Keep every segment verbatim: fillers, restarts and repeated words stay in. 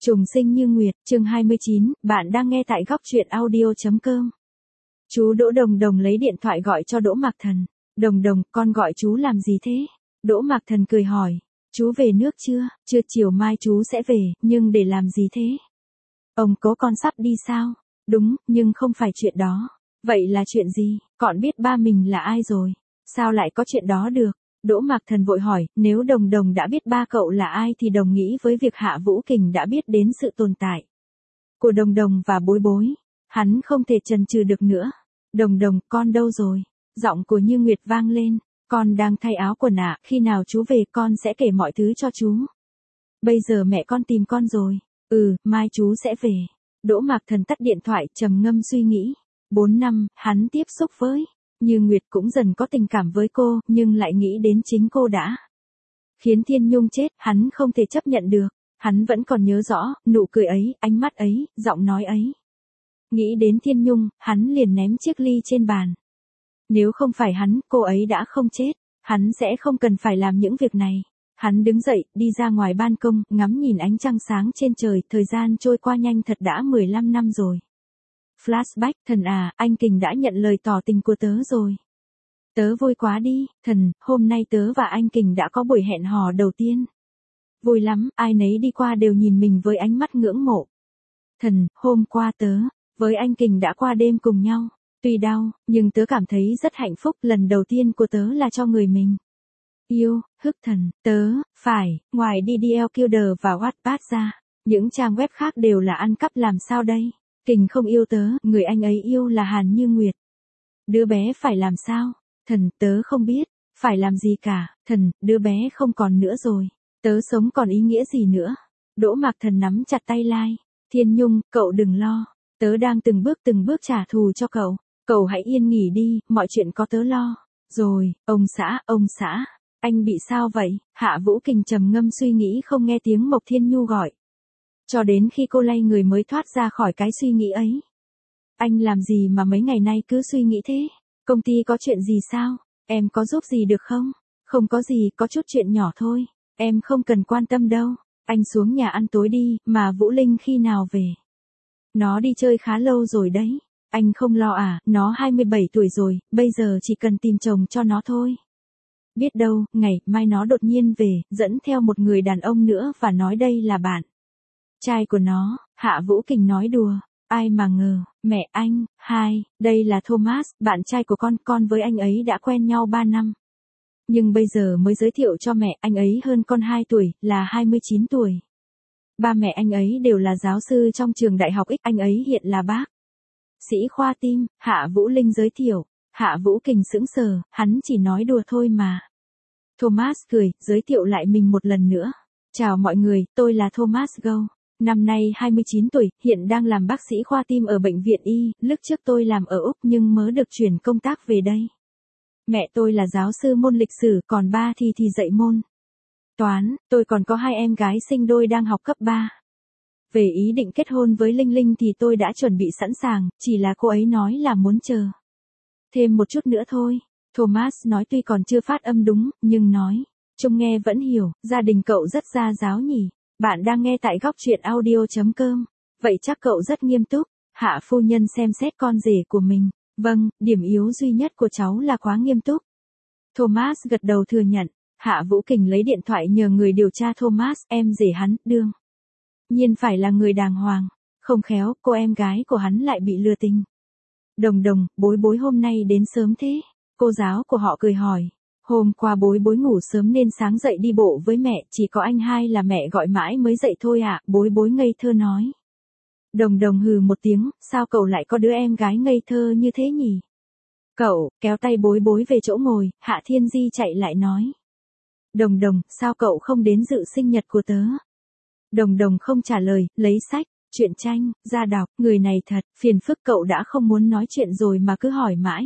Trùng sinh như nguyệt, chương hai mươi chín, bạn đang nghe tại góc truyện audio.com. Chú Đỗ Đồng Đồng lấy điện thoại gọi cho Đỗ Mạc Thần. Đồng Đồng, con gọi chú làm gì thế? Đỗ Mạc Thần cười hỏi. Chú về nước chưa? Chưa, chiều mai chú sẽ về, nhưng để làm gì thế? Ông cố con sắp đi sao? Đúng, nhưng không phải chuyện đó. Vậy là chuyện gì? Con biết ba mình là ai rồi? Sao lại có chuyện đó được? Đỗ Mạc Thần vội hỏi, nếu Đồng Đồng đã biết ba cậu là ai thì đồng nghĩa với việc Hạ Vũ Kình đã biết đến sự tồn tại của Đồng Đồng và Bối Bối. Hắn không thể chần chừ được nữa. Đồng Đồng, con đâu rồi? Giọng của Như Nguyệt vang lên. Con đang thay áo quần ạ, khi nào chú về con sẽ kể mọi thứ cho chú. Bây giờ mẹ con tìm con rồi. Ừ, mai chú sẽ về. Đỗ Mạc Thần tắt điện thoại, trầm ngâm suy nghĩ. Bốn năm, hắn tiếp xúc với Như Nguyệt cũng dần có tình cảm với cô, nhưng lại nghĩ đến chính cô đã khiến Thiên Nhung chết, hắn không thể chấp nhận được. Hắn vẫn còn nhớ rõ, nụ cười ấy, ánh mắt ấy, giọng nói ấy. Nghĩ đến Thiên Nhung, hắn liền ném chiếc ly trên bàn. Nếu không phải hắn, cô ấy đã không chết. Hắn sẽ không cần phải làm những việc này. Hắn đứng dậy, đi ra ngoài ban công, ngắm nhìn ánh trăng sáng trên trời, thời gian trôi qua nhanh thật đã mười lăm năm rồi. Flashback, thần à, anh Kình đã nhận lời tỏ tình của tớ rồi. Tớ vui quá đi, thần, hôm nay tớ và anh Kình đã có buổi hẹn hò đầu tiên. Vui lắm, ai nấy đi qua đều nhìn mình với ánh mắt ngưỡng mộ. Thần, hôm qua tớ, với anh Kình đã qua đêm cùng nhau. Tuy đau, nhưng tớ cảm thấy rất hạnh phúc, lần đầu tiên của tớ là cho người mình yêu. Hức thần, tớ, phải, ngoài đê đê lờ Killer và Wattpad ra, những trang web khác đều là ăn cắp làm sao đây? Kình không yêu tớ, người anh ấy yêu là Hàn Như Nguyệt. Đứa bé phải làm sao? Thần, tớ không biết, phải làm gì cả, thần, đứa bé không còn nữa rồi, tớ sống còn ý nghĩa gì nữa? Đỗ Mạc Thần nắm chặt tay Lai. Thiên Nhung, cậu đừng lo, tớ đang từng bước từng bước trả thù cho cậu, cậu hãy yên nghỉ đi, mọi chuyện có tớ lo. Rồi, ông xã, ông xã, anh bị sao vậy? Hạ Vũ Kình trầm ngâm suy nghĩ không nghe tiếng Mộc Thiên Nhu gọi. Cho đến khi cô lay người mới thoát ra khỏi cái suy nghĩ ấy. Anh làm gì mà mấy ngày nay cứ suy nghĩ thế? Công ty có chuyện gì sao? Em có giúp gì được không? Không có gì, có chút chuyện nhỏ thôi. Em không cần quan tâm đâu. Anh xuống nhà ăn tối đi, mà Vũ Linh khi nào về? Nó đi chơi khá lâu rồi đấy. Anh không lo à, nó hai mươi bảy tuổi rồi, bây giờ chỉ cần tìm chồng cho nó thôi. Biết đâu, ngày mai nó đột nhiên về, dẫn theo một người đàn ông nữa và nói đây là bạn trai của nó. Hạ Vũ Kình nói đùa. Ai mà ngờ, mẹ anh, hai, đây là Thomas, bạn trai của con, con với anh ấy đã quen nhau ba năm. Nhưng bây giờ mới giới thiệu cho mẹ, anh ấy hơn con hai tuổi, là hai mươi chín tuổi. Ba mẹ anh ấy đều là giáo sư trong trường đại học X, anh ấy hiện là bác sĩ khoa tim. Hạ Vũ Linh giới thiệu. Hạ Vũ Kình sững sờ, hắn chỉ nói đùa thôi mà. Thomas cười, giới thiệu lại mình một lần nữa. Chào mọi người, tôi là Thomas Go. Năm nay hai mươi chín tuổi, hiện đang làm bác sĩ khoa tim ở bệnh viện Y, lúc trước tôi làm ở Úc nhưng mới được chuyển công tác về đây. Mẹ tôi là giáo sư môn lịch sử, còn ba thì thì dạy môn toán, tôi còn có hai em gái sinh đôi đang học cấp ba. Về ý định kết hôn với Linh Linh thì tôi đã chuẩn bị sẵn sàng, chỉ là cô ấy nói là muốn chờ thêm một chút nữa thôi. Thomas nói tuy còn chưa phát âm đúng, nhưng nói trông nghe vẫn hiểu, gia đình cậu rất gia giáo nhỉ. Bạn đang nghe tại góc truyện audio.com. Vậy chắc cậu rất nghiêm túc. Hạ phu nhân xem xét con rể của mình. Vâng, điểm yếu duy nhất của cháu là quá nghiêm túc. Thomas gật đầu thừa nhận. Hạ Vũ Kình lấy điện thoại nhờ người điều tra Thomas, em rể hắn, đương nhiên phải là người đàng hoàng. Không khéo, cô em gái của hắn lại bị lừa tình. Đồng Đồng, Bối Bối hôm nay đến sớm thế? Cô giáo của họ cười hỏi. Hôm qua Bối Bối ngủ sớm nên sáng dậy đi bộ với mẹ, chỉ có anh hai là mẹ gọi mãi mới dậy thôi ạ, à, Bối Bối ngây thơ nói. Đồng Đồng hừ một tiếng, sao cậu lại có đứa em gái ngây thơ như thế nhỉ? Cậu, kéo tay Bối Bối về chỗ ngồi, Hạ Thiên Di chạy lại nói. Đồng Đồng, sao cậu không đến dự sinh nhật của tớ? Đồng Đồng không trả lời, lấy sách, truyện tranh, ra đọc, người này thật, phiền phức cậu đã không muốn nói chuyện rồi mà cứ hỏi mãi.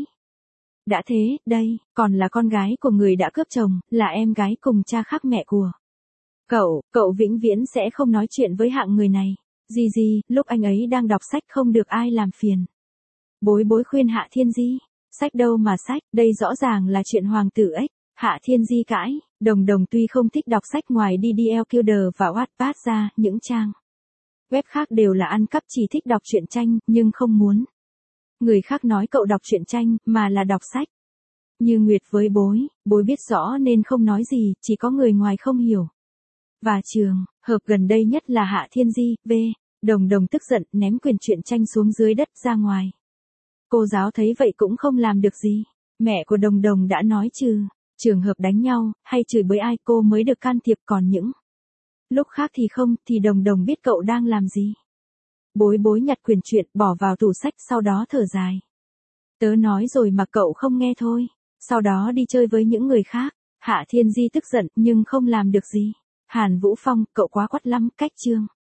Đã thế, đây, còn là con gái của người đã cướp chồng, là em gái cùng cha khác mẹ của cậu, cậu vĩnh viễn sẽ không nói chuyện với hạng người này. Gì gì, lúc anh ấy đang đọc sách không được ai làm phiền. Bối Bối khuyên Hạ Thiên Di, sách đâu mà sách, đây rõ ràng là chuyện hoàng tử ếch. Hạ Thiên Di cãi, Đồng Đồng tuy không thích đọc sách ngoài đê đê lờ Killer và Wattpad ra, những trang Web khác đều là ăn cắp chỉ thích đọc truyện tranh, nhưng không muốn người khác nói cậu đọc truyện tranh, mà là đọc sách. Như Nguyệt với bối, bối biết rõ nên không nói gì, chỉ có người ngoài không hiểu. Và trường hợp gần đây nhất là Hạ Thiên Di, V. Đồng Đồng tức giận ném quyển truyện tranh xuống dưới đất ra ngoài. Cô giáo thấy vậy cũng không làm được gì. Mẹ của Đồng Đồng đã nói trừ trường hợp đánh nhau, hay chửi bới ai cô mới được can thiệp, còn những lúc khác thì không, thì Đồng Đồng biết cậu đang làm gì. Bối bối nhặt quyển truyện bỏ vào tủ sách, sau đó thở dài. Tớ nói rồi mà cậu không nghe thôi. Sau đó đi chơi với những người khác. Hạ Thiên Di tức giận nhưng không làm được gì. Hàn Vũ Phong, cậu quá quắt lắm, cách chương.